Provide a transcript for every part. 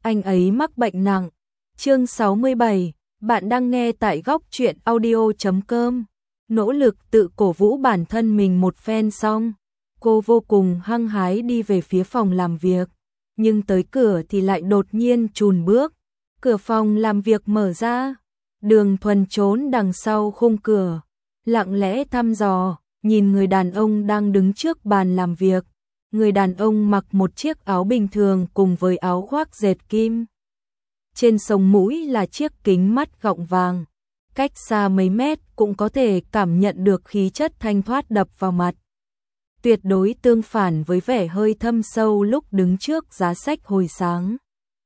anh ấy mắc bệnh nặng. Chương 67, bạn đang nghe tại góc truyện audio.com. Nỗ lực tự cổ vũ bản thân mình một phen xong, cô vô cùng hăng hái đi về phía phòng làm việc, nhưng tới cửa thì lại đột nhiên chùn bước. Cửa phòng làm việc mở ra, Đường Thuần trốn đằng sau khung cửa, lặng lẽ thăm dò, nhìn người đàn ông đang đứng trước bàn làm việc. Người đàn ông mặc một chiếc áo bình thường cùng với áo khoác dệt kim. Trên sống mũi là chiếc kính mắt gọng vàng, cách xa mấy mét cũng có thể cảm nhận được khí chất thanh thoát đập vào mặt. Tuyệt đối tương phản với vẻ hơi thâm sâu lúc đứng trước giá sách hồi sáng.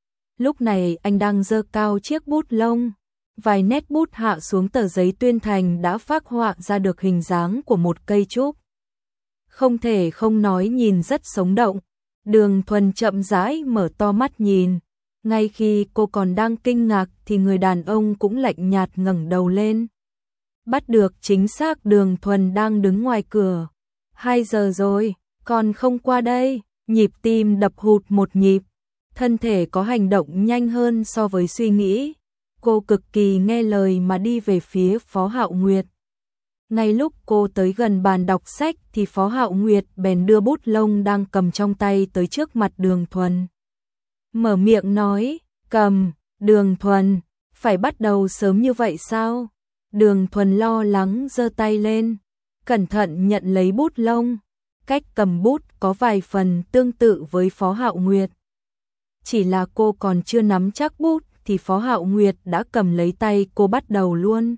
Lúc này anh đang giơ cao chiếc bút lông, vài nét bút hạ xuống tờ giấy tuyên thành đã phác họa ra được hình dáng của một cây trúc. Không thể không nói nhìn rất sống động. Đường Thuần chậm rãi mở to mắt nhìn. Ngay khi cô còn đang kinh ngạc thì người đàn ông cũng lạnh nhạt ngẩng đầu lên. Bắt được chính xác Đường Thuần đang đứng ngoài cửa. 2 giờ rồi, còn không qua đây. Nhịp tim đập hụt một nhịp. Thân thể có hành động nhanh hơn so với suy nghĩ. Cô cực kỳ nghe lời mà đi về phía Phó Hạo Nguyệt. Ngay lúc cô tới gần bàn đọc sách thì Phó Hạo Nguyệt bèn đưa bút lông đang cầm trong tay tới trước mặt Đường Thuần. Mở miệng nói, cầm, Đường Thuần, phải bắt đầu sớm như vậy sao? Đường Thuần lo lắng giơ tay lên, cẩn thận nhận lấy bút lông. Cách cầm bút có vài phần tương tự với Phó Hạo Nguyệt. Chỉ là cô còn chưa nắm chắc bút thì Phó Hạo Nguyệt đã cầm lấy tay cô bắt đầu luôn.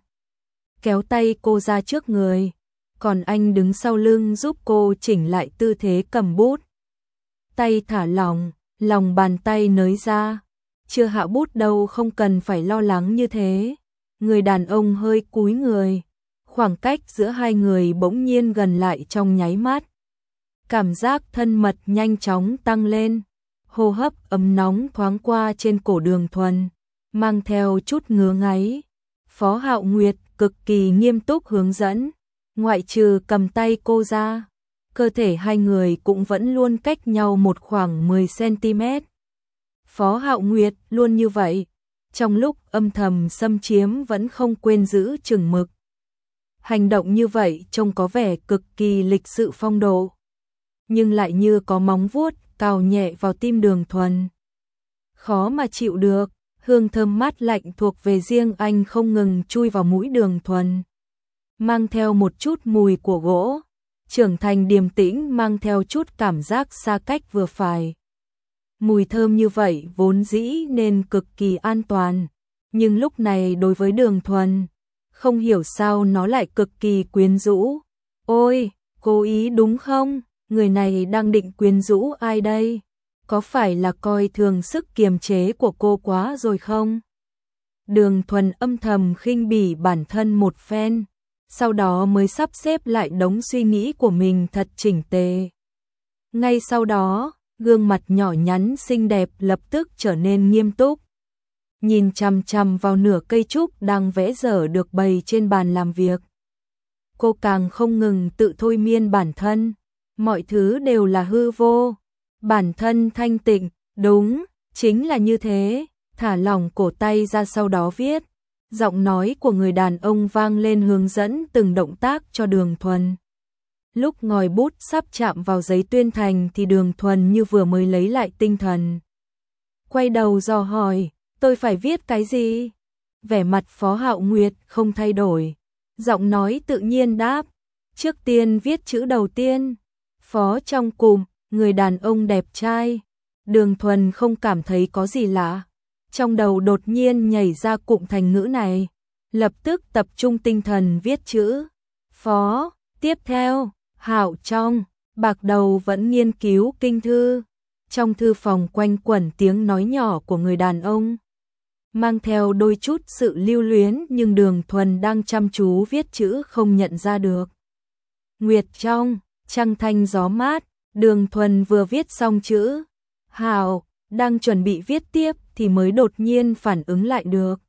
Kéo tay cô ra trước người, còn anh đứng sau lưng giúp cô chỉnh lại tư thế cầm bút. Tay thả lỏng, lòng bàn tay nới ra. Chưa hạ bút đâu, không cần phải lo lắng như thế. Người đàn ông hơi cúi người, khoảng cách giữa hai người bỗng nhiên gần lại trong nháy mắt. Cảm giác thân mật nhanh chóng tăng lên, hô hấp ấm nóng thoáng qua trên cổ Đường Thuần, mang theo chút ngứa ngáy. Phó Hạo Nguyệt cực kỳ nghiêm túc hướng dẫn, ngoại trừ cầm tay cô ra, cơ thể hai người cũng vẫn luôn cách nhau một khoảng 10 cm. Phó Hạo Nguyệt luôn như vậy, trong lúc âm thầm xâm chiếm vẫn không quên giữ chừng mực. Hành động như vậy trông có vẻ cực kỳ lịch sự phong độ, nhưng lại như có móng vuốt cào nhẹ vào tim Đường Thuần. Khó mà chịu được. Hương thơm mát lạnh thuộc về riêng anh không ngừng chui vào mũi Đường Thuần, mang theo một chút mùi của gỗ, trưởng thành điềm tĩnh mang theo chút cảm giác xa cách vừa phải. Mùi thơm như vậy vốn dĩ nên cực kỳ an toàn, nhưng lúc này đối với Đường Thuần, không hiểu sao nó lại cực kỳ quyến rũ. Ôi, cố ý đúng không? Người này đang định quyến rũ ai đây? Có phải là coi thường sức kiềm chế của cô quá rồi không? Đường Thuần âm thầm khinh bỉ bản thân một phen, sau đó mới sắp xếp lại đống suy nghĩ của mình thật chỉnh tề. Ngay sau đó, gương mặt nhỏ nhắn xinh đẹp lập tức trở nên nghiêm túc. Nhìn chằm chằm vào nửa cây trúc đang vẽ dở được bày trên bàn làm việc. Cô càng không ngừng tự thôi miên bản thân, mọi thứ đều là hư vô. Bản thân thanh tịnh, đúng, chính là như thế. Thả lỏng cổ tay ra sau đó viết. Giọng nói của người đàn ông vang lên hướng dẫn từng động tác cho Đường Thuần. Lúc ngòi bút sắp chạm vào giấy tuyên thành thì Đường Thuần như vừa mới lấy lại tinh thần. Quay đầu dò hỏi, tôi phải viết cái gì? Vẻ mặt Phó Hạo Nguyệt không thay đổi. Giọng nói tự nhiên đáp, trước tiên viết chữ đầu tiên. Phó trong cụm. Người đàn ông đẹp trai. Đường Thuần không cảm thấy có gì lạ. Trong đầu đột nhiên nhảy ra cụm thành ngữ này. Lập tức tập trung tinh thần viết chữ. Phó. Tiếp theo, Hạo trong. Bạc đầu vẫn nghiên cứu kinh thư. Trong thư phòng quanh quẩn tiếng nói nhỏ của người đàn ông, mang theo đôi chút sự lưu luyến, nhưng Đường Thuần đang chăm chú viết chữ không nhận ra được. Nguyệt trong. Trăng thanh gió mát. Đường Thuần vừa viết xong chữ Hạo, đang chuẩn bị viết tiếp thì mới đột nhiên phản ứng lại được.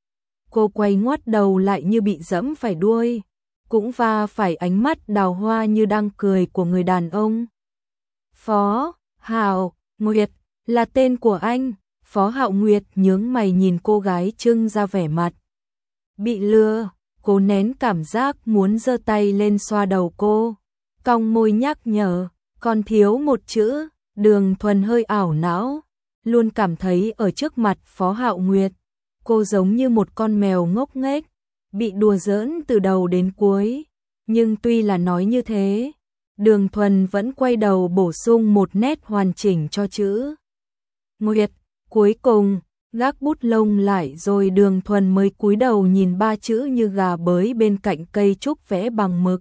Cô quay ngoắt đầu lại như bị dẫm phải đuôi, cũng va phải ánh mắt đào hoa như đang cười của người đàn ông. Phó Hạo Nguyệt là tên của anh. Phó Hạo Nguyệt nhướng mày nhìn cô gái trưng ra vẻ mặt bị lừa, cố nén cảm giác muốn giơ tay lên xoa đầu cô, cong môi nhắc nhở, còn thiếu một chữ. Đường Thuần hơi ảo não, luôn cảm thấy ở trước mặt Phó Hạo Nguyệt, cô giống như một con mèo ngốc nghếch, bị đùa giỡn từ đầu đến cuối. Nhưng tuy là nói như thế, Đường Thuần vẫn quay đầu bổ sung một nét hoàn chỉnh cho chữ Nguyệt. Cuối cùng, gác bút lông lại rồi Đường Thuần mới cúi đầu nhìn ba chữ như gà bới bên cạnh cây trúc vẽ bằng mực.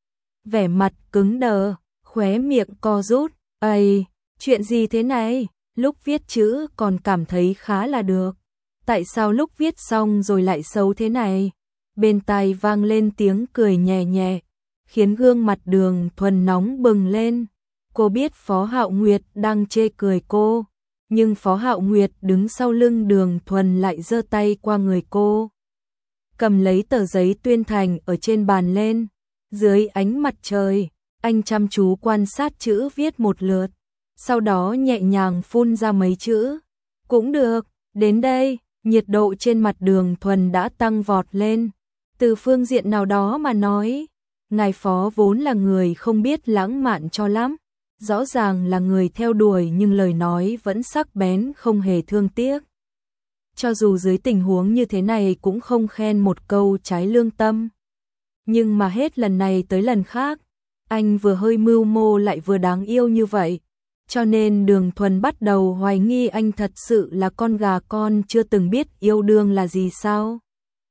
Vẻ mặt cứng đờ, khóe miệng co rút, "Ây, chuyện gì thế này?" Lúc viết chữ còn cảm thấy khá là được, tại sao lúc viết xong rồi lại xấu thế này? Bên tai vang lên tiếng cười nhẹ nhẹ, khiến gương mặt Đường Thuần nóng bừng lên. Cô biết Phó Hạo Nguyệt đang chê cười cô, nhưng Phó Hạo Nguyệt đứng sau lưng Đường Thuần lại giơ tay qua người cô, cầm lấy tờ giấy tuyên thành ở trên bàn lên. Dưới ánh mặt trời, anh chăm chú quan sát chữ viết một lượt, sau đó nhẹ nhàng phun ra mấy chữ. "Cũng được." Đến đây, nhiệt độ trên mặt Đường Thuần đã tăng vọt lên. Từ phương diện nào đó mà nói, ngài Phó vốn là người không biết lãng mạn cho lắm. Rõ ràng là người theo đuổi nhưng lời nói vẫn sắc bén không hề thương tiếc. Cho dù dưới tình huống như thế này cũng không khen một câu trái lương tâm. Nhưng mà hết lần này tới lần khác, anh vừa hơi mưu mô lại vừa đáng yêu như vậy. Cho nên Đường Thuần bắt đầu hoài nghi anh thật sự là con gà con chưa từng biết yêu đương là gì sao.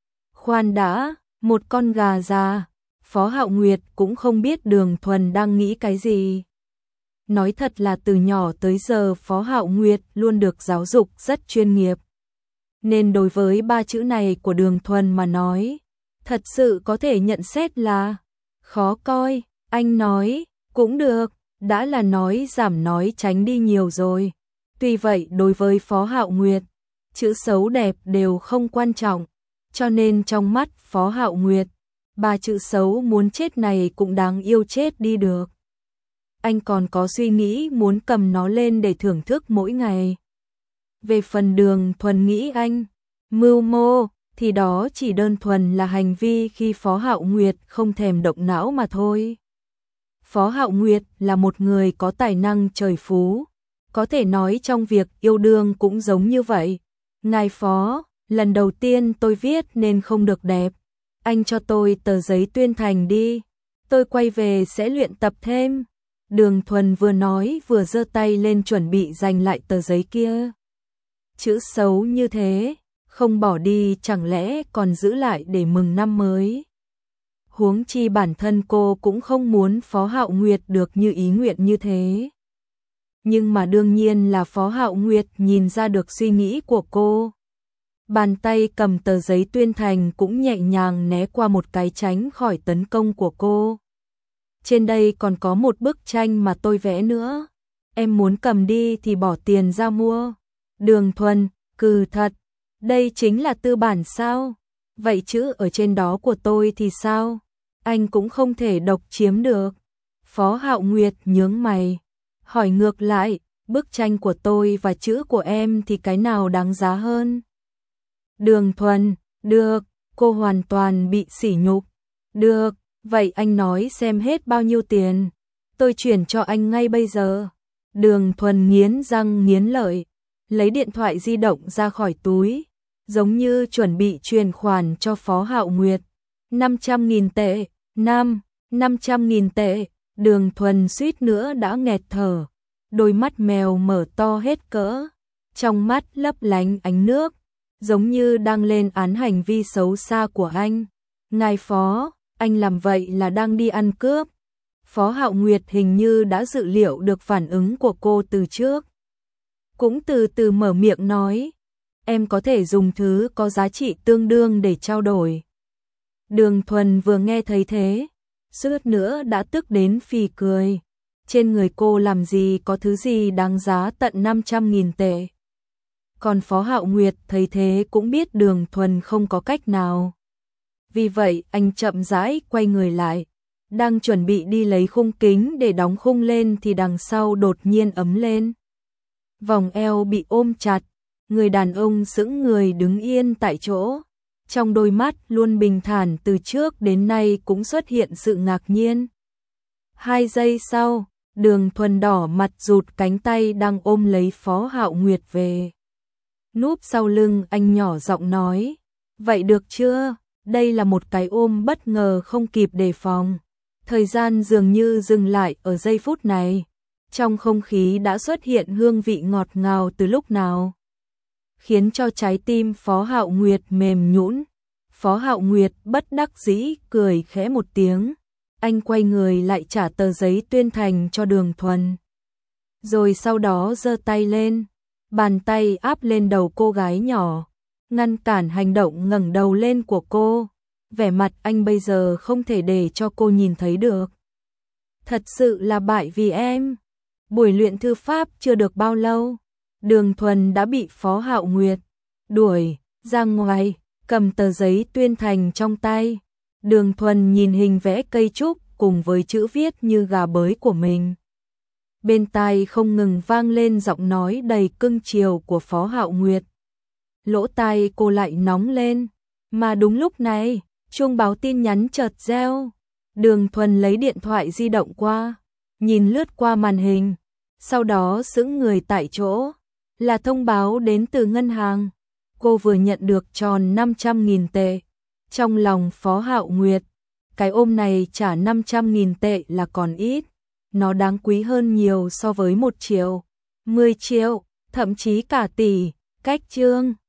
Khoan đã, một con gà già, Phó Hạo Nguyệt cũng không biết Đường Thuần đang nghĩ cái gì. Nói thật là từ nhỏ tới giờ Phó Hạo Nguyệt luôn được giáo dục rất chuyên nghiệp. Nên đối với ba chữ này của Đường Thuần mà nói, thật sự có thể nhận xét là khó coi. Anh nói, "Cũng được." Đã là nói giảm nói tránh đi nhiều rồi. Tuy vậy đối với Phó Hạo Nguyệt, chữ xấu đẹp đều không quan trọng. Cho nên trong mắt Phó Hạo Nguyệt, ba chữ xấu muốn chết này cũng đáng yêu chết đi được. Anh còn có suy nghĩ muốn cầm nó lên để thưởng thức mỗi ngày. Về phần Đường Thuần nghĩ anh mưu mô, thì đó chỉ đơn thuần là hành vi khi Phó Hạo Nguyệt không thèm động não mà thôi. Phó Hạo Nguyệt là một người có tài năng trời phú, có thể nói trong việc yêu đương cũng giống như vậy. "Ngài Phó, lần đầu tiên tôi viết nên không được đẹp. Anh cho tôi tờ giấy tuyên thành đi, tôi quay về sẽ luyện tập thêm." Đường Thuần vừa nói vừa giơ tay lên chuẩn bị giành lại tờ giấy kia. Chữ xấu như thế, không bỏ đi chẳng lẽ còn giữ lại để mừng năm mới. Huống chi bản thân cô cũng không muốn Phó Hạo Nguyệt được như ý nguyện như thế. Nhưng mà đương nhiên là Phó Hạo Nguyệt nhìn ra được suy nghĩ của cô. Bàn tay cầm tờ giấy tuyên thành cũng nhẹ nhàng né qua một cái tránh khỏi tấn công của cô. "Trên đây còn có một bức tranh mà tôi vẽ nữa. Em muốn cầm đi thì bỏ tiền ra mua." Đường Thuần, "Cừ thật, đây chính là tư bản sao? Vậy chữ ở trên đó của tôi thì sao? Anh cũng không thể độc chiếm được." Phó Hạo Nguyệt nhướng mày, hỏi ngược lại, "Bức tranh của tôi và chữ của em thì cái nào đáng giá hơn?" Đường Thuần, "Được." Cô hoàn toàn bị sỉ nhục. "Được, vậy anh nói xem hết bao nhiêu tiền, tôi chuyển cho anh ngay bây giờ." Đường Thuần nghiến răng nghiến lợi, lấy điện thoại di động ra khỏi túi, giống như chuẩn bị chuyển khoản cho Phó Hạo Nguyệt. 500.000 tệ, 500.000 tệ, Đường Thuần suýt nữa đã nghẹt thở, đôi mắt mèo mở to hết cỡ, trong mắt lấp lánh ánh nước, giống như đang lên án hành vi xấu xa của anh. "Ngài Phó, anh làm vậy là đang đi ăn cướp." Phó Hạo Nguyệt hình như đã dự liệu được phản ứng của cô từ trước. Cũng từ từ mở miệng nói, "Em có thể dùng thứ có giá trị tương đương để trao đổi." Đường Thuần vừa nghe thấy thế, suýt nữa đã tức đến phì cười. Trên người cô làm gì có thứ gì đáng giá tận 500.000 tệ. Còn Phó Hạo Nguyệt thấy thế cũng biết Đường Thuần không có cách nào. Vì vậy anh chậm rãi quay người lại, đang chuẩn bị đi lấy khung kính để đóng khung lên thì đằng sau đột nhiên ấm lên. Vòng eo bị ôm chặt, Người đàn ông sững người đứng yên tại chỗ. Trong đôi mắt luôn bình thản từ trước đến nay cũng xuất hiện sự ngạc nhiên. 2 giây sau, Đường Thuần đỏ mặt rụt cánh tay đang ôm lấy Phó Hạo Nguyệt về. Núp sau lưng anh nhỏ giọng nói, vậy được chưa? Đây là một cái ôm bất ngờ không kịp đề phòng. Thời gian dường như dừng lại ở giây phút này. Trong không khí đã xuất hiện hương vị ngọt ngào từ lúc nào, khiến cho trái tim Phó Hạo Nguyệt mềm nhũn. Phó Hạo Nguyệt bất đắc dĩ cười khẽ một tiếng. Anh quay người lại trả tờ giấy tuyên thành cho Đường Thuần. Rồi sau đó giơ tay lên, bàn tay áp lên đầu cô gái nhỏ, ngăn cản hành động ngẩng đầu lên của cô. Vẻ mặt anh bây giờ không thể để cho cô nhìn thấy được. Thật sự là bại vì em. Buổi luyện thư pháp chưa được bao lâu, Đường Thuần đã bị Phó Hạo Nguyệt đuổi ra ngoài, cầm tờ giấy tuyên thành trong tay. Đường Thuần nhìn hình vẽ cây trúc cùng với chữ viết như gà bới của mình. Bên tai không ngừng vang lên giọng nói đầy cưng chiều của Phó Hạo Nguyệt. Lỗ tai cô lại nóng lên, mà đúng lúc này, chuông báo tin nhắn chợt reo. Đường Thuần lấy điện thoại di động qua, nhìn lướt qua màn hình, sau đó sững người tại chỗ, là thông báo đến từ ngân hàng. Cô vừa nhận được tròn 500.000 tệ. Trong lòng Phó Hạo Nguyệt, cái ôm này trả 500.000 tệ là còn ít, nó đáng quý hơn nhiều so với 1 triệu, 10 triệu, thậm chí cả tỷ. Cách chương